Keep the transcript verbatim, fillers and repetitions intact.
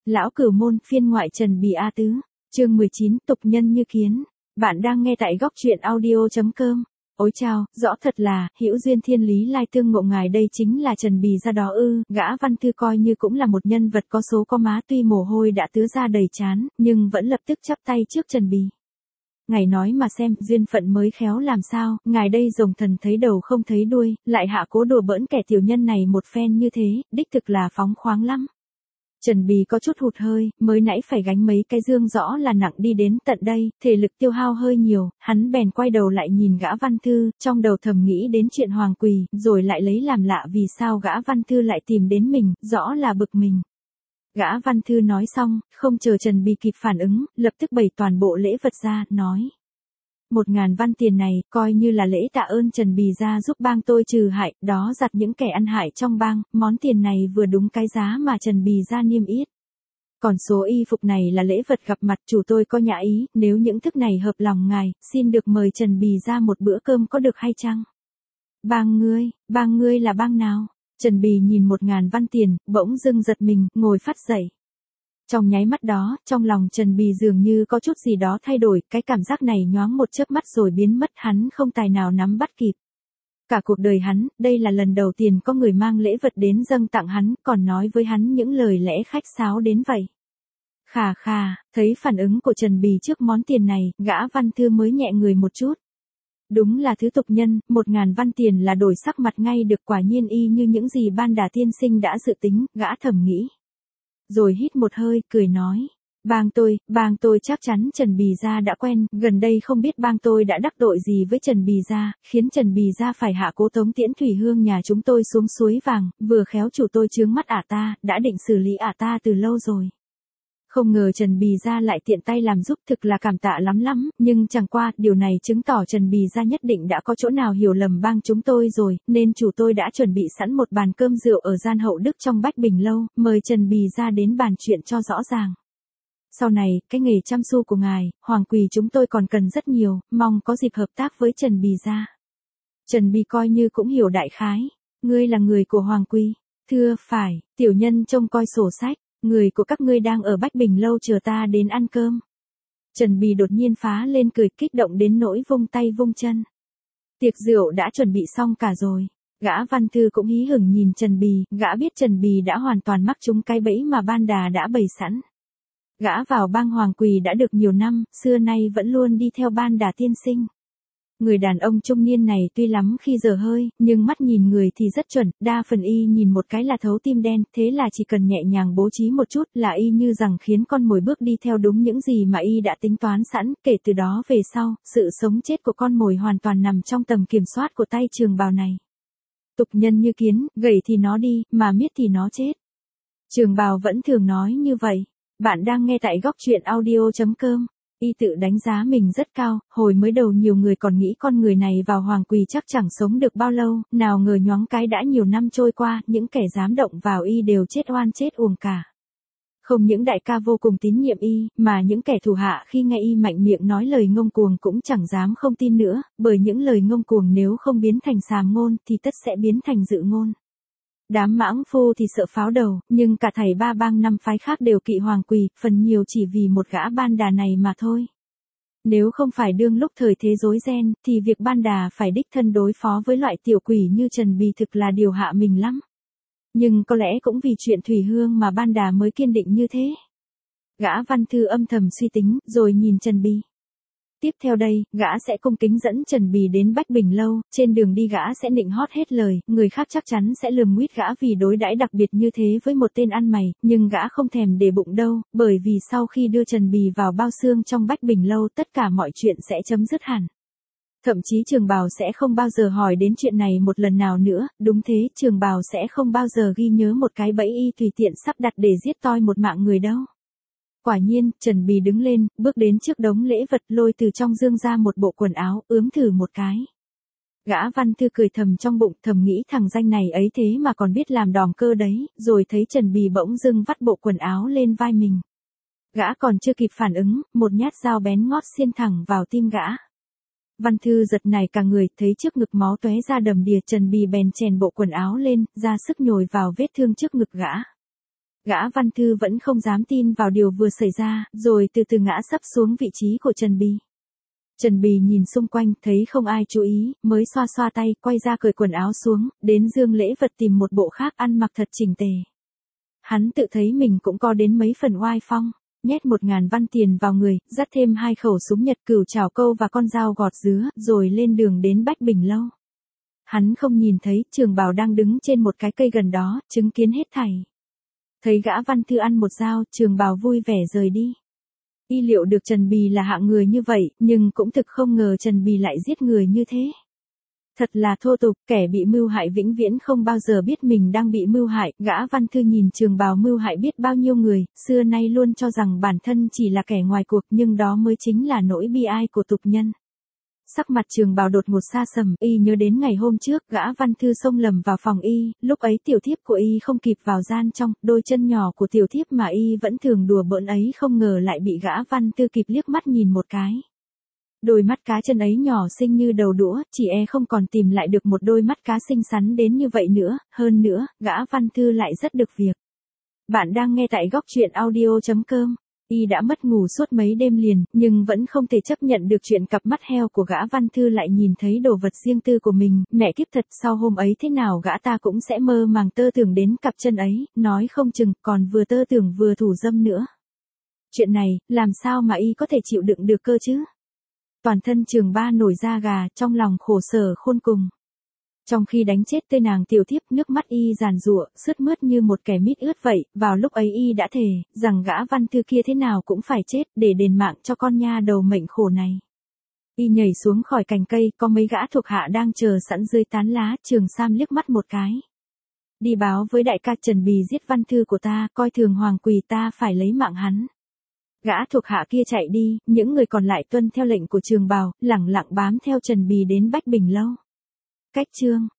Lão Cửu Môn phiên ngoại Trần Bì A Tứ, chương mười chín, tục nhân như kiến. Bạn đang nghe tại góc truyện audio.com. Ôi chao, rõ thật là, hữu duyên thiên lý lai tương ngộ ngài đây chính là Trần Bì ra đó ư. Gã Văn Thư coi như cũng là một nhân vật có số có má, tuy mồ hôi đã tứa ra đầy trán, nhưng vẫn lập tức chắp tay trước Trần Bì. Ngài nói mà xem, duyên phận mới khéo làm sao, ngài đây rồng thần thấy đầu không thấy đuôi, lại hạ cố đùa bỡn kẻ tiểu nhân này một phen như thế, đích thực là phóng khoáng lắm. Trần Bì có chút hụt hơi, mới nãy phải gánh mấy cái dương rõ là nặng đi đến tận đây, thể lực tiêu hao hơi nhiều, hắn bèn quay đầu lại nhìn gã Văn Thư, trong đầu thầm nghĩ đến chuyện Hoàng Quỳ, rồi lại lấy làm lạ vì sao gã Văn Thư lại tìm đến mình, rõ là bực mình. Gã Văn Thư nói xong, không chờ Trần Bì kịp phản ứng, lập tức bày toàn bộ lễ vật ra, nói. Một ngàn văn tiền này, coi như là lễ tạ ơn Trần Bì ra giúp bang tôi trừ hại, đó giặt những kẻ ăn hại trong bang, món tiền này vừa đúng cái giá mà Trần Bì ra niêm yết. Còn số y phục này là lễ vật gặp mặt chủ tôi có nhã ý, nếu những thức này hợp lòng ngài, xin được mời Trần Bì ra một bữa cơm có được hay chăng? Bang ngươi, bang ngươi là bang nào? Trần Bì nhìn một ngàn văn tiền, bỗng dưng giật mình, ngồi phát dậy. Trong nháy mắt đó, trong lòng Trần Bì dường như có chút gì đó thay đổi, cái cảm giác này nhoáng một chớp mắt rồi biến mất, hắn không tài nào nắm bắt kịp. Cả cuộc đời hắn, đây là lần đầu tiên có người mang lễ vật đến dâng tặng hắn, còn nói với hắn những lời lẽ khách sáo đến vậy. Khà khà, thấy phản ứng của Trần Bì trước món tiền này, gã Văn Thư mới nhẹ người một chút. Đúng là thứ tục nhân, một ngàn văn tiền là đổi sắc mặt ngay được, quả nhiên y như những gì Ban Đà tiên sinh đã dự tính, gã thầm nghĩ. Rồi hít một hơi, cười nói. Bang tôi, bang tôi chắc chắn Trần Bì gia đã quen, gần đây không biết bang tôi đã đắc tội gì với Trần Bì gia, khiến Trần Bì gia phải hạ cố tống tiễn Thủy Hương nhà chúng tôi xuống suối vàng, vừa khéo chủ tôi chướng mắt ả ta, đã định xử lý ả ta từ lâu rồi. Không ngờ Trần Bì gia lại tiện tay làm giúp, thực là cảm tạ lắm lắm, nhưng chẳng qua, điều này chứng tỏ Trần Bì gia nhất định đã có chỗ nào hiểu lầm bang chúng tôi rồi, nên chủ tôi đã chuẩn bị sẵn một bàn cơm rượu ở gian hậu đức trong Bách Bình Lâu, mời Trần Bì gia đến bàn chuyện cho rõ ràng. Sau này, cái nghề chăm su của ngài, Hoàng Quỳ chúng tôi còn cần rất nhiều, mong có dịp hợp tác với Trần Bì gia. Trần Bì coi như cũng hiểu đại khái, ngươi là người của Hoàng Quỳ, thưa phải, tiểu nhân trông coi sổ sách. Người của các ngươi đang ở Bách Bình Lâu chờ ta đến ăn cơm. Trần Bì đột nhiên phá lên cười kích động đến nỗi vung tay vung chân. Tiệc rượu đã chuẩn bị xong cả rồi. Gã Văn Thư cũng hí hửng nhìn Trần Bì, gã biết Trần Bì đã hoàn toàn mắc trúng cái bẫy mà Ban Đà đã bày sẵn. Gã vào bang Hoàng Quỳ đã được nhiều năm, xưa nay vẫn luôn đi theo Ban Đà tiên sinh. Người đàn ông trung niên này tuy lắm khi dở hơi, nhưng mắt nhìn người thì rất chuẩn, đa phần y nhìn một cái là thấu tim đen, thế là chỉ cần nhẹ nhàng bố trí một chút là y như rằng khiến con mồi bước đi theo đúng những gì mà y đã tính toán sẵn, kể từ đó về sau, sự sống chết của con mồi hoàn toàn nằm trong tầm kiểm soát của tay trường bào này. Tục nhân như kiến, gầy thì nó đi, mà miết thì nó chết. Trường bào vẫn thường nói như vậy. Bạn đang nghe tại góc truyện audio.com. Y tự đánh giá mình rất cao, hồi mới đầu nhiều người còn nghĩ con người này vào Hoàng Quỳ chắc chẳng sống được bao lâu, nào ngờ nhoáng cái đã nhiều năm trôi qua, những kẻ dám động vào y đều chết oan chết uổng cả. Không những đại ca vô cùng tín nhiệm y, mà những kẻ thủ hạ khi nghe y mạnh miệng nói lời ngông cuồng cũng chẳng dám không tin nữa, bởi những lời ngông cuồng nếu không biến thành sàm ngôn thì tất sẽ biến thành dự ngôn. Đám mãng phu thì sợ pháo đầu, nhưng cả thảy ba bang năm phái khác đều kỵ Hoàng Quỳ, phần nhiều chỉ vì một gã Ban Đà này mà thôi. Nếu không phải đương lúc thời thế rối ren, thì việc Ban Đà phải đích thân đối phó với loại tiểu quỷ như Trần Bì thực là điều hạ mình lắm. Nhưng có lẽ cũng vì chuyện Thủy Hương mà Ban Đà mới kiên định như thế. Gã Văn Thư âm thầm suy tính, rồi nhìn Trần Bì. Tiếp theo đây, gã sẽ cung kính dẫn Trần Bì đến Bách Bình Lâu, trên đường đi gã sẽ nịnh hót hết lời, người khác chắc chắn sẽ lườm nguýt gã vì đối đãi đặc biệt như thế với một tên ăn mày, nhưng gã không thèm để bụng đâu, bởi vì sau khi đưa Trần Bì vào bao xương trong Bách Bình Lâu tất cả mọi chuyện sẽ chấm dứt hẳn. Thậm chí Trường Bào sẽ không bao giờ hỏi đến chuyện này một lần nào nữa, đúng thế, Trường Bào sẽ không bao giờ ghi nhớ một cái bẫy y tùy tiện sắp đặt để giết toi một mạng người đâu. Quả nhiên, Trần Bì đứng lên, bước đến trước đống lễ vật, lôi từ trong dương ra một bộ quần áo, ướm thử một cái. Gã Văn Thư cười thầm trong bụng, thầm nghĩ thằng danh này ấy thế mà còn biết làm đòn cơ đấy, rồi thấy Trần Bì bỗng dưng vắt bộ quần áo lên vai mình. Gã còn chưa kịp phản ứng, một nhát dao bén ngót xiên thẳng vào tim gã. Văn Thư giật nảy cả người, thấy trước ngực máu tóe ra đầm đìa, Trần Bì bèn chèn bộ quần áo lên, ra sức nhồi vào vết thương trước ngực gã. gã Văn Thư vẫn không dám tin vào điều vừa xảy ra, rồi từ từ ngã sấp xuống vị trí của Trần Bì. Trần Bì nhìn xung quanh, thấy không ai chú ý, mới xoa xoa tay, quay ra cởi quần áo xuống, đến dương lễ vật tìm một bộ khác ăn mặc thật chỉnh tề. Hắn tự thấy mình cũng có đến mấy phần oai phong, nhét một ngàn văn tiền vào người, dắt thêm hai khẩu súng Nhật cửu chảo câu và con dao gọt dứa, rồi lên đường đến Bách Bình Lâu. Hắn không nhìn thấy Trường Bào đang đứng trên một cái cây gần đó, chứng kiến hết thảy. Thấy gã Văn Thư ăn một dao, Trường Bào vui vẻ rời đi. Y liệu được Trần Bì là hạng người như vậy, nhưng cũng thực không ngờ Trần Bì lại giết người như thế. Thật là thô tục, kẻ bị mưu hại vĩnh viễn không bao giờ biết mình đang bị mưu hại. Gã Văn Thư nhìn Trường Bào mưu hại biết bao nhiêu người, xưa nay luôn cho rằng bản thân chỉ là kẻ ngoài cuộc, nhưng đó mới chính là nỗi bi ai của tục nhân. Sắc mặt Trường Bào đột ngột sa sầm, y nhớ đến ngày hôm trước, gã Văn Thư xông lầm vào phòng y, lúc ấy tiểu thiếp của y không kịp vào gian trong, đôi chân nhỏ của tiểu thiếp mà y vẫn thường đùa bỡn ấy không ngờ lại bị gã Văn Thư kịp liếc mắt nhìn một cái. Đôi mắt cá chân ấy nhỏ xinh như đầu đũa, chỉ e không còn tìm lại được một đôi mắt cá xinh xắn đến như vậy nữa, hơn nữa, gã Văn Thư lại rất được việc. Bạn đang nghe tại góc truyện audio chấm com. Y đã mất ngủ suốt mấy đêm liền, nhưng vẫn không thể chấp nhận được chuyện cặp mắt heo của gã Văn Thư lại nhìn thấy đồ vật riêng tư của mình. Mẹ kiếp thật, sau hôm ấy thế nào gã ta cũng sẽ mơ màng tơ tưởng đến cặp chân ấy, nói không chừng còn vừa tơ tưởng vừa thủ dâm nữa. Chuyện này, làm sao mà y có thể chịu đựng được cơ chứ? Toàn thân Trường Ba nổi da gà, trong lòng khổ sở khôn cùng. Trong khi đánh chết tươi nàng tiểu thiếp, nước mắt y giàn giụa, sướt mướt như một kẻ mít ướt vậy, vào lúc ấy y đã thề, rằng gã Văn Thư kia thế nào cũng phải chết, để đền mạng cho con nha đầu mệnh khổ này. Y nhảy xuống khỏi cành cây, có mấy gã thuộc hạ đang chờ sẵn dưới tán lá, Trường Sam liếc mắt một cái. Đi báo với đại ca Trần Bì giết Văn Thư của ta, coi thường hoàng quỳ ta phải lấy mạng hắn. Gã thuộc hạ kia chạy đi, những người còn lại tuân theo lệnh của Trường Bào, lẳng lặng bám theo Trần Bì đến Bách Bình Lâu. Cách chương